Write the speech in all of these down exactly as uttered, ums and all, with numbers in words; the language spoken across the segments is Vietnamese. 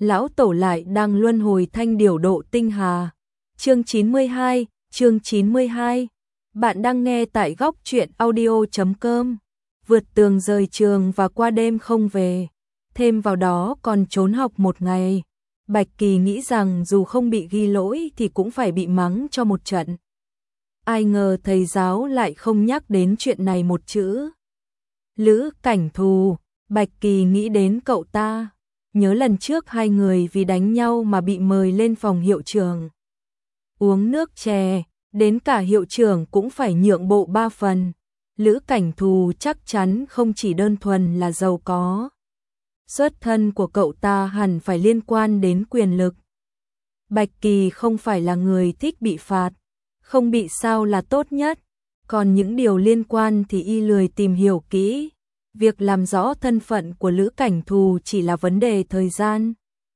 lão tổ lại đang luân hồi thanh điểu độ tinh hà. Chương chín mươi hai, chương chín mươi hai. Bạn đang nghe tại góc truyện audio chấm com. Vượt tường rời trường và qua đêm không về, thêm vào đó còn trốn học một ngày. Bạch Kỳ nghĩ rằng dù không bị ghi lỗi thì cũng phải bị mắng cho một trận. Ai ngờ thầy giáo lại không nhắc đến chuyện này một chữ. Lữ Cảnh Thù, Bạch Kỳ nghĩ đến cậu ta, nhớ lần trước hai người vì đánh nhau mà bị mời lên phòng hiệu trưởng uống nước chè, đến cả hiệu trưởng cũng phải nhượng bộ ba phần. Lữ Cảnh Thù chắc chắn không chỉ đơn thuần là giàu có. Xuất thân của cậu ta hẳn phải liên quan đến quyền lực. Bạch Kỳ không phải là người thích bị phạt, không bị sao là tốt nhất, còn những điều liên quan thì y lười tìm hiểu kỹ. Việc làm rõ thân phận của Lữ Cảnh Thù chỉ là vấn đề thời gian.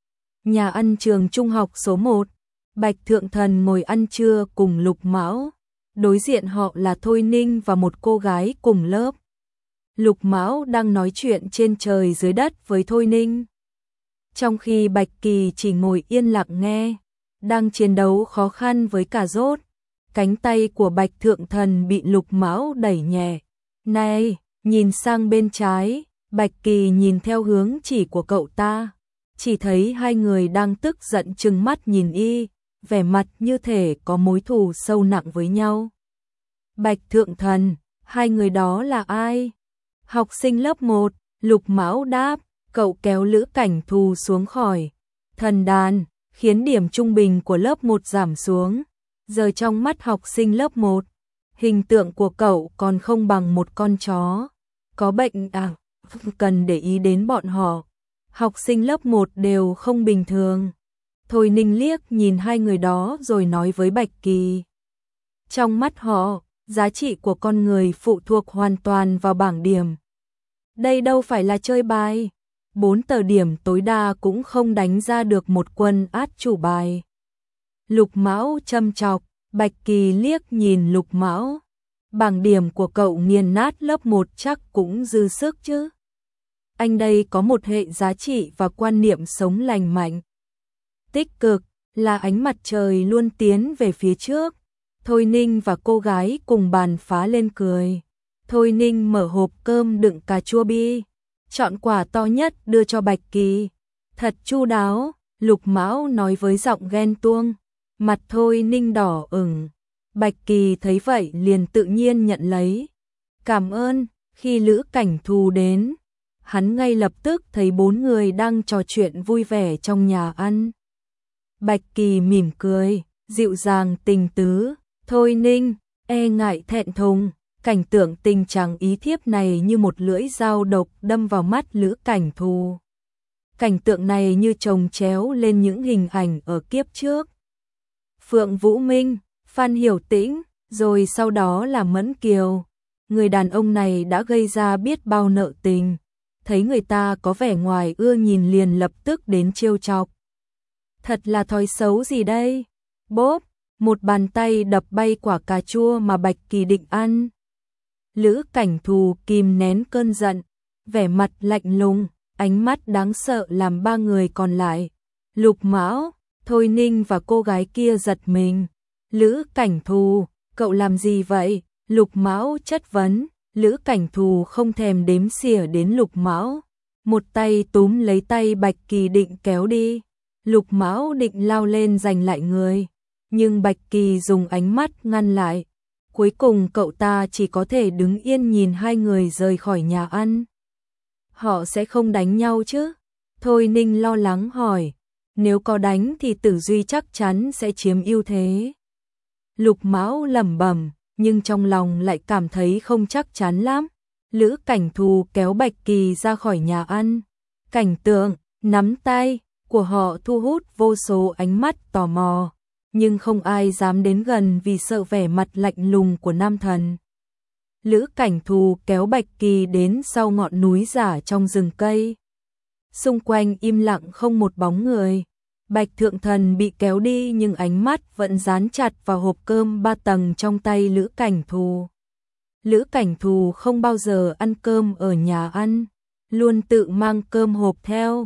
Nhà ăn trường trung học số một, Bạch Thượng Thần ngồi ăn trưa cùng Lục Mão. Đối diện họ là Thôi Ninh và một cô gái cùng lớp. Lục Mão đang nói chuyện trên trời dưới đất với Thôi Ninh, trong khi Bạch Kỳ chỉ ngồi yên lặng nghe. Đang chiến đấu khó khăn với cà rốt, cánh tay của Bạch Thượng Thần bị Lục Mão đẩy nhẹ. Này, nhìn sang bên trái. Bạch Kỳ nhìn theo hướng chỉ của cậu ta, chỉ thấy hai người đang tức giận trừng mắt nhìn y, vẻ mặt như thể có mối thù sâu nặng với nhau. Bạch Thượng Thần, hai người đó là ai? Học sinh lớp một, Lục Mão đáp. Cậu kéo Lữ Cảnh Thù xuống khỏi thần đàn, khiến điểm trung bình của lớp một giảm xuống. Giờ trong mắt học sinh lớp một, hình tượng của cậu còn không bằng một con chó. Có bệnh à? Cần để ý đến bọn họ. Học sinh lớp một đều không bình thường. Thôi Ninh liếc nhìn hai người đó rồi nói với Bạch Kỳ. Trong mắt họ, giá trị của con người phụ thuộc hoàn toàn vào bảng điểm. Đây đâu phải là chơi bài. Bốn tờ điểm tối đa cũng không đánh ra được một quân át chủ bài. Lục Mão châm chọc. Bạch Kỳ liếc nhìn Lục Mão. Bảng điểm của cậu nghiền nát lớp một chắc cũng dư sức chứ. Anh đây có một hệ giá trị và quan niệm sống lành mạnh, tích cực, là ánh mặt trời luôn tiến về phía trước. Thôi Ninh và cô gái cùng bàn phá lên cười. Thôi Ninh mở hộp cơm đựng cà chua bi, chọn quả to nhất đưa cho Bạch Kỳ. Thật chu đáo, Lục Mão nói với giọng ghen tuông. Mặt Thôi Ninh đỏ ửng. Bạch Kỳ thấy vậy liền tự nhiên nhận lấy. Cảm ơn. Khi Lữ Cảnh Thù đến, hắn ngay lập tức thấy bốn người đang trò chuyện vui vẻ trong nhà ăn. Bạch Kỳ mỉm cười, dịu dàng tình tứ. Thôi Ninh, e ngại thẹn thùng. Cảnh tượng tình trạng ý thiếp này như một lưỡi dao độc đâm vào mắt Lữ Cảnh Thù. Cảnh tượng này như chồng chéo lên những hình ảnh ở kiếp trước. Phượng Vũ Minh, Phan Hiểu Tĩnh, rồi sau đó là Mẫn Kiều. Người đàn ông này đã gây ra biết bao nợ tình. Thấy người ta có vẻ ngoài ưa nhìn liền lập tức đến trêu chọc. Thật là thói xấu gì đây? Bốp, một bàn tay đập bay quả cà chua mà Bạch Kỳ định ăn. Lữ Cảnh Thù kìm nén cơn giận, vẻ mặt lạnh lùng, ánh mắt đáng sợ làm ba người còn lại, Lục Mão, Thôi Ninh và cô gái kia giật mình. Lữ Cảnh Thù, cậu làm gì vậy? Lục Mão chất vấn. Lữ Cảnh Thù không thèm đếm xỉa đến Lục Mão, một tay túm lấy tay Bạch Kỳ định kéo đi. Lục Mão định lao lên giành lại người, nhưng Bạch Kỳ dùng ánh mắt ngăn lại. Cuối cùng cậu ta chỉ có thể đứng yên nhìn hai người rời khỏi nhà ăn. Họ sẽ không đánh nhau chứ? Thôi Ninh lo lắng hỏi. Nếu có đánh thì Tử Duy chắc chắn sẽ chiếm ưu thế. Lục Mão lẩm bẩm, nhưng trong lòng lại cảm thấy không chắc chắn lắm. Lữ Cảnh Thù kéo Bạch Kỳ ra khỏi nhà ăn. Cảnh tượng, nắm tay của họ thu hút vô số ánh mắt tò mò, nhưng không ai dám đến gần vì sợ vẻ mặt lạnh lùng của nam thần. Lữ Cảnh Thù kéo Bạch Kỳ đến sau ngọn núi giả trong rừng cây. Xung quanh im lặng không một bóng người. Bạch Thượng Thần bị kéo đi nhưng ánh mắt vẫn dán chặt vào hộp cơm ba tầng trong tay Lữ Cảnh Thù. Lữ Cảnh Thù không bao giờ ăn cơm ở nhà ăn, luôn tự mang cơm hộp theo.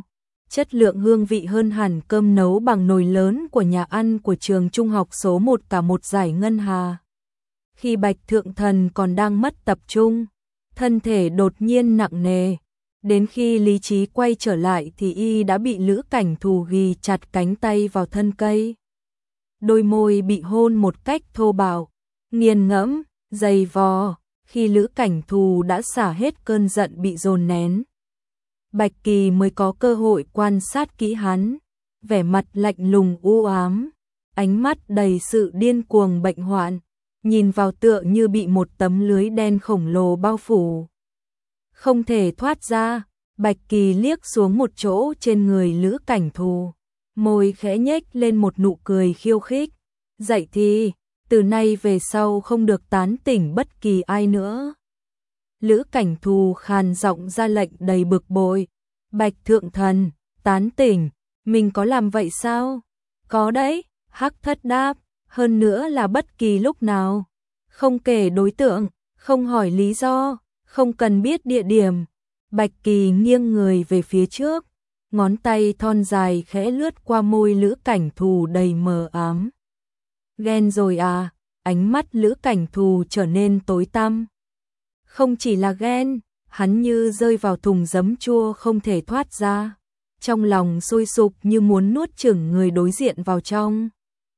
chất lượng hương vị hơn hẳn cơm nấu bằng nồi lớn của nhà ăn của trường trung học số một cả một dải ngân hà. Khi Bạch Thượng Thần còn đang mất tập trung, thân thể đột nhiên nặng nề, đến khi lý trí quay trở lại thì y đã bị Lữ Cảnh Thù ghi chặt cánh tay vào thân cây. Đôi môi bị hôn một cách thô bạo, nghiền ngẫm, dày vò, khi Lữ Cảnh Thù đã xả hết cơn giận bị dồn nén. Bạch Kỳ mới có cơ hội quan sát kỹ hắn, vẻ mặt lạnh lùng u ám, ánh mắt đầy sự điên cuồng bệnh hoạn, nhìn vào tựa như bị một tấm lưới đen khổng lồ bao phủ. Không thể thoát ra, Bạch Kỳ liếc xuống một chỗ trên người Lữ Cảnh Thù, môi khẽ nhếch lên một nụ cười khiêu khích. Dậy thì, từ nay về sau không được tán tỉnh bất kỳ ai nữa. Lữ Cảnh Thù khàn giọng ra lệnh đầy bực bội. Bạch Thượng Thần, tán tỉnh, mình có làm vậy sao? Có đấy, Hắc Thất đáp, hơn nữa là bất kỳ lúc nào. Không kể đối tượng, không hỏi lý do, không cần biết địa điểm. Bạch Kỳ nghiêng người về phía trước, ngón tay thon dài khẽ lướt qua môi Lữ Cảnh Thù đầy mờ ám. Ghen rồi à? Ánh mắt Lữ Cảnh Thù trở nên tối tăm. Không chỉ là ghen, hắn như rơi vào thùng giấm chua không thể thoát ra. Trong lòng sôi sục như muốn nuốt chửng người đối diện vào trong.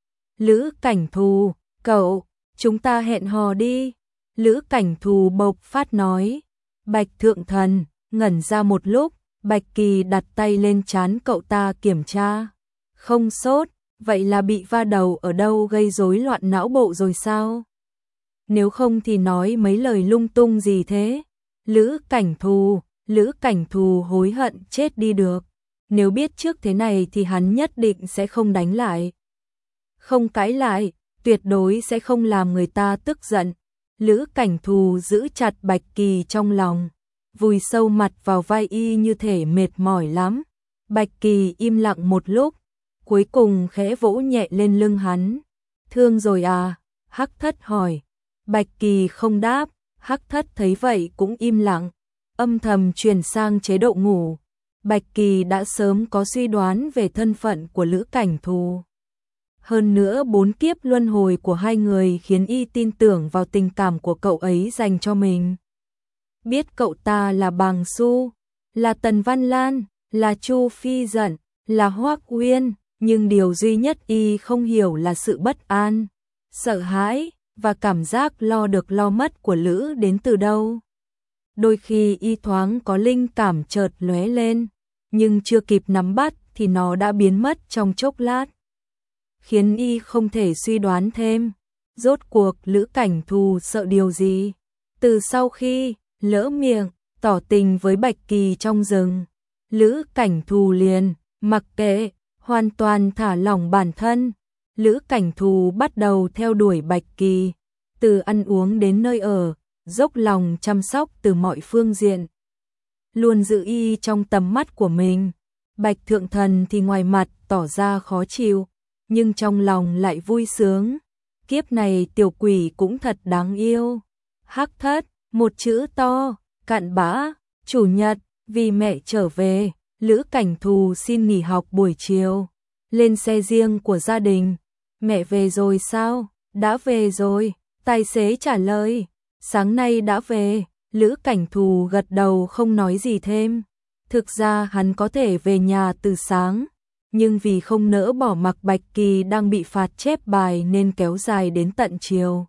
Lữ Cảnh Thù, cậu, chúng ta hẹn hò đi. Lữ Cảnh Thù bộc phát nói. Bạch Thượng Thần, ngẩn ra một lúc, Bạch Kỳ đặt tay lên trán cậu ta kiểm tra. Không sốt, vậy là bị va đầu ở đâu gây rối loạn não bộ rồi sao? Nếu không thì nói mấy lời lung tung gì thế? Lữ Cảnh Thù, Lữ Cảnh Thù hối hận chết đi được. Nếu biết trước thế này thì hắn nhất định sẽ không đánh lại. Không cãi lại, tuyệt đối sẽ không làm người ta tức giận. Lữ Cảnh Thù giữ chặt Bạch Kỳ trong lòng, vùi sâu mặt vào vai y như thể mệt mỏi lắm. Bạch Kỳ im lặng một lúc, cuối cùng khẽ vỗ nhẹ lên lưng hắn. Thương rồi à? Hắc Thất hỏi. Bạch Kỳ không đáp, Hắc Thất thấy vậy cũng im lặng, âm thầm chuyển sang chế độ ngủ. Bạch Kỳ đã sớm có suy đoán về thân phận của Lữ Cảnh Thù. Hơn nữa bốn kiếp luân hồi của hai người khiến y tin tưởng vào tình cảm của cậu ấy dành cho mình. Biết cậu ta là Bàng Xu, là Tần Văn Lan, là Chu Phi Dận, là Hoắc Uyên, nhưng điều duy nhất y không hiểu là sự bất an, sợ hãi và cảm giác lo được lo mất của Lữ đến từ đâu. Đôi khi y thoáng có linh cảm chợt lóe lên, nhưng chưa kịp nắm bắt thì nó đã biến mất trong chốc lát, khiến y không thể suy đoán thêm. Rốt cuộc Lữ Cảnh Thù sợ điều gì? Từ sau khi lỡ miệng tỏ tình với Bạch Kỳ trong rừng, Lữ Cảnh Thù liền mặc kệ, hoàn toàn thả lỏng bản thân. Lữ Cảnh Thù bắt đầu theo đuổi Bạch Kỳ, từ ăn uống đến nơi ở, dốc lòng chăm sóc từ mọi phương diện, luôn giữ y trong tầm mắt của mình. Bạch Thượng Thần thì ngoài mặt tỏ ra khó chịu, nhưng trong lòng lại vui sướng. Kiếp này tiểu quỷ cũng thật đáng yêu. Hắc Thất, một chữ to, cặn bã. Chủ nhật, vì mẹ trở về, Lữ Cảnh Thù xin nghỉ học buổi chiều, lên xe riêng của gia đình. Mẹ về rồi sao? Đã về rồi, tài xế trả lời. Sáng nay đã về. Lữ Cảnh Thù gật đầu không nói gì thêm. Thực ra hắn có thể về nhà từ sáng, nhưng vì không nỡ bỏ mặc Bạch Kỳ đang bị phạt chép bài nên kéo dài đến tận chiều.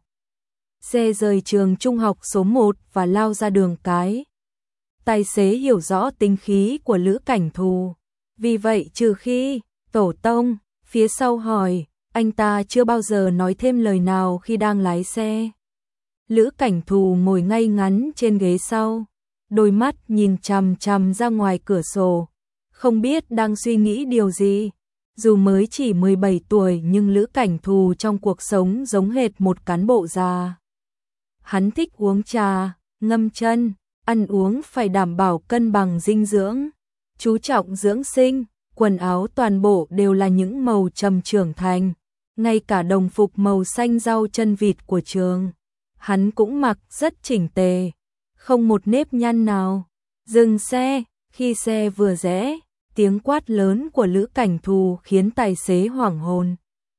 Xe rời trường trung học số một và lao ra đường cái. Tài xế hiểu rõ tính khí của Lữ Cảnh Thù, vì vậy trừ khi tổ tông phía sau hỏi, anh ta chưa bao giờ nói thêm lời nào khi đang lái xe. Lữ Cảnh Thù ngồi ngay ngắn trên ghế sau, đôi mắt nhìn chằm chằm ra ngoài cửa sổ, không biết đang suy nghĩ điều gì. Dù mới chỉ mười bảy tuổi nhưng Lữ Cảnh Thù trong cuộc sống giống hệt một cán bộ già. Hắn thích uống trà, ngâm chân, ăn uống phải đảm bảo cân bằng dinh dưỡng, chú trọng dưỡng sinh, quần áo toàn bộ đều là những màu trầm trưởng thành, ngay cả đồng phục màu xanh rau chân vịt của trường. Hắn cũng mặc rất chỉnh tề, không một nếp nhăn nào. Dừng xe, khi xe vừa rẽ, Tiếng quát lớn của Lữ Cảnh Thù khiến tài xế hoảng hồn.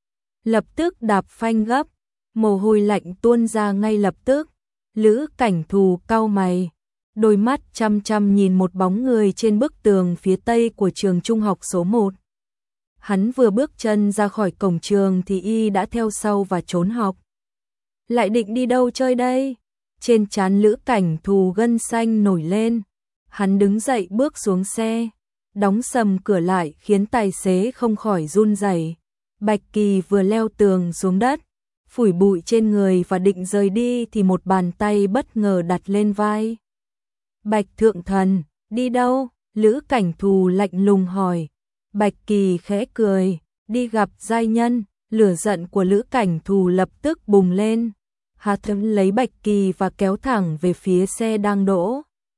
Lập tức đạp phanh gấp, mồ hôi lạnh tuôn ra ngay lập tức. Lữ Cảnh Thù cau mày, đôi mắt chăm chăm nhìn một bóng người trên bức tường phía tây của trường trung học số một. Hắn vừa bước chân ra khỏi cổng trường thì y đã theo sau và trốn học. Lại định đi đâu chơi đây? Trên trán Lữ Cảnh Thù gân xanh nổi lên. Hắn đứng dậy bước xuống xe, đóng sầm cửa lại khiến tài xế không khỏi run rẩy. Bạch Kỳ vừa leo tường xuống đất, phủi bụi trên người và định rời đi thì một bàn tay bất ngờ đặt lên vai. Bạch Thượng Thần, đi đâu? Lữ Cảnh Thù lạnh lùng hỏi. Bạch Kỳ khẽ cười, đi gặp giai nhân. Lửa giận của Lữ Cảnh Thù lập tức bùng lên. Hà Thấm lấy Bạch Kỳ và kéo thẳng về phía xe đang đỗ.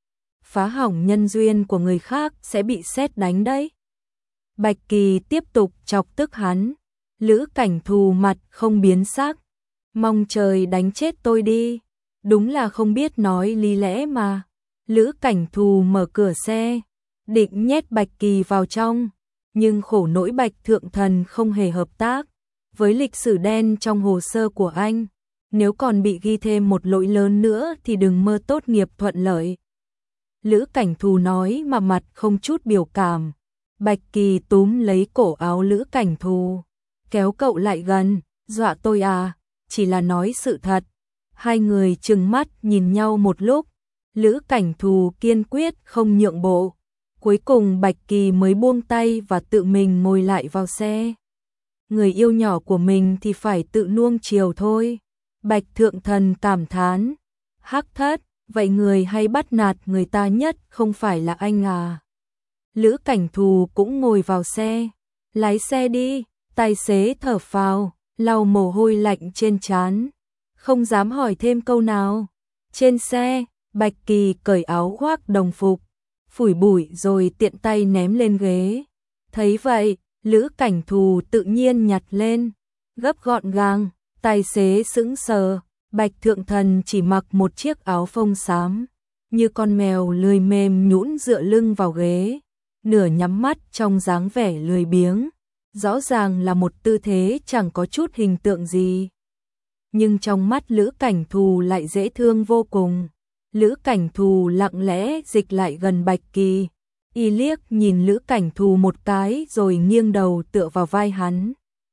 Phá hỏng nhân duyên của người khác sẽ bị sét đánh đấy. Bạch Kỳ tiếp tục chọc tức hắn. Lữ Cảnh Thù mặt không biến sắc. Mong trời đánh chết tôi đi. Đúng là không biết nói lý lẽ mà. Lữ Cảnh Thù mở cửa xe, định nhét Bạch Kỳ vào trong. Nhưng khổ nỗi Bạch Thượng Thần không hề hợp tác. Với lịch sử đen trong hồ sơ của anh, nếu còn bị ghi thêm một lỗi lớn nữa thì đừng mơ tốt nghiệp thuận lợi. Lữ Cảnh Thù nói mà mặt không chút biểu cảm. Bạch Kỳ túm lấy cổ áo Lữ Cảnh Thù, kéo cậu lại gần, dọa tôi à, chỉ là nói sự thật. Hai người trừng mắt nhìn nhau một lúc, Lữ Cảnh Thù kiên quyết không nhượng bộ. Cuối cùng Bạch Kỳ mới buông tay và tự mình ngồi lại vào xe. Người yêu nhỏ của mình thì phải tự nuông chiều thôi. Bạch Thượng Thần cảm thán. Hắc Thất, vậy người hay bắt nạt người ta nhất không phải là anh à? Lữ Cảnh Thù cũng ngồi vào xe. Lái xe đi. Tài xế thở phào, lau mồ hôi lạnh trên trán, không dám hỏi thêm câu nào. Trên xe, Bạch Kỳ cởi áo khoác đồng phục, phủi bụi rồi tiện tay ném lên ghế. Thấy vậy, Lữ Cảnh Thù tự nhiên nhặt lên, gấp gọn gàng. Tài xế sững sờ. Bạch Thượng Thần chỉ mặc một chiếc áo phông xám, như con mèo lười mềm nhũn dựa lưng vào ghế, nửa nhắm mắt trong dáng vẻ lười biếng. Rõ ràng là một tư thế chẳng có chút hình tượng gì. Nhưng trong mắt Lữ Cảnh Thù lại dễ thương vô cùng. Lữ Cảnh Thù lặng lẽ dịch lại gần Bạch Kỳ. Y liếc nhìn Lữ Cảnh Thù một cái rồi nghiêng đầu tựa vào vai hắn.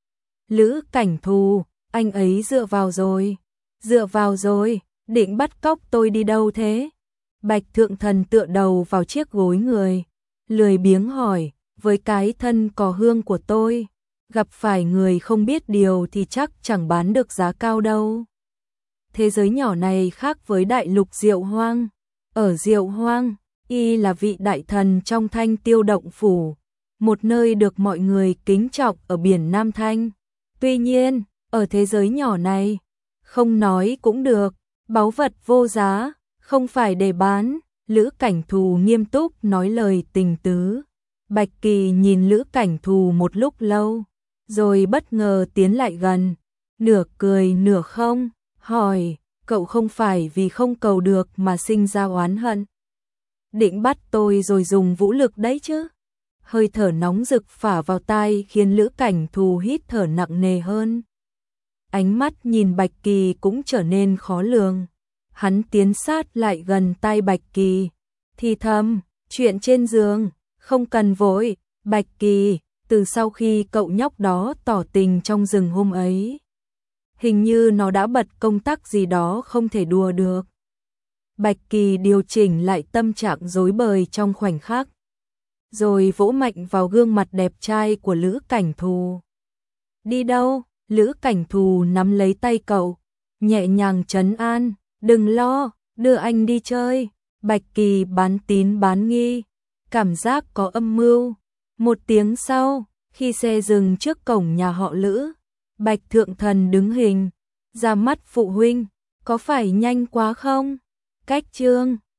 Lữ Cảnh Thù, anh ấy dựa vào rồi. Dựa vào rồi, định bắt cóc tôi đi đâu thế? Bạch Thượng Thần tựa đầu vào chiếc gối người, lười biếng hỏi. Với cái thân cò hương của tôi, gặp phải người không biết điều thì chắc chẳng bán được giá cao đâu. Thế giới nhỏ này khác với đại lục Diệu Hoang. Ở Diệu Hoang, y là vị đại thần trong Thanh Tiêu Động Phủ, một nơi được mọi người kính trọng ở biển Nam Thanh. Tuy nhiên, ở thế giới nhỏ này, không nói cũng được, báu vật vô giá, không phải để bán. Lữ Cảnh Thù nghiêm túc nói lời tình tứ. Bạch Kỳ nhìn Lữ Cảnh Thù một lúc lâu, rồi bất ngờ tiến lại gần, nửa cười nửa không, hỏi, cậu không phải vì không cầu được mà sinh ra oán hận. Định bắt tôi rồi dùng vũ lực đấy chứ? Hơi thở nóng rực phả vào tai khiến Lữ Cảnh Thù hít thở nặng nề hơn. Ánh mắt nhìn Bạch Kỳ cũng trở nên khó lường. Hắn tiến sát lại gần tai Bạch Kỳ, thì thầm, chuyện trên giường. Không cần vội, Bạch Kỳ, từ sau khi cậu nhóc đó tỏ tình trong rừng hôm ấy, hình như nó đã bật công tắc gì đó không thể đùa được. Bạch Kỳ điều chỉnh lại tâm trạng rối bời trong khoảnh khắc, rồi vỗ mạnh vào gương mặt đẹp trai của Lữ Cảnh Thù. Đi đâu? Lữ Cảnh Thù nắm lấy tay cậu, nhẹ nhàng trấn an, đừng lo, đưa anh đi chơi. Bạch Kỳ bán tín bán nghi, cảm giác có âm mưu. Một tiếng sau, khi xe dừng trước cổng nhà họ Lữ, Bạch Thượng Thần đứng hình, ra mắt phụ huynh, có phải nhanh quá không? Cách chương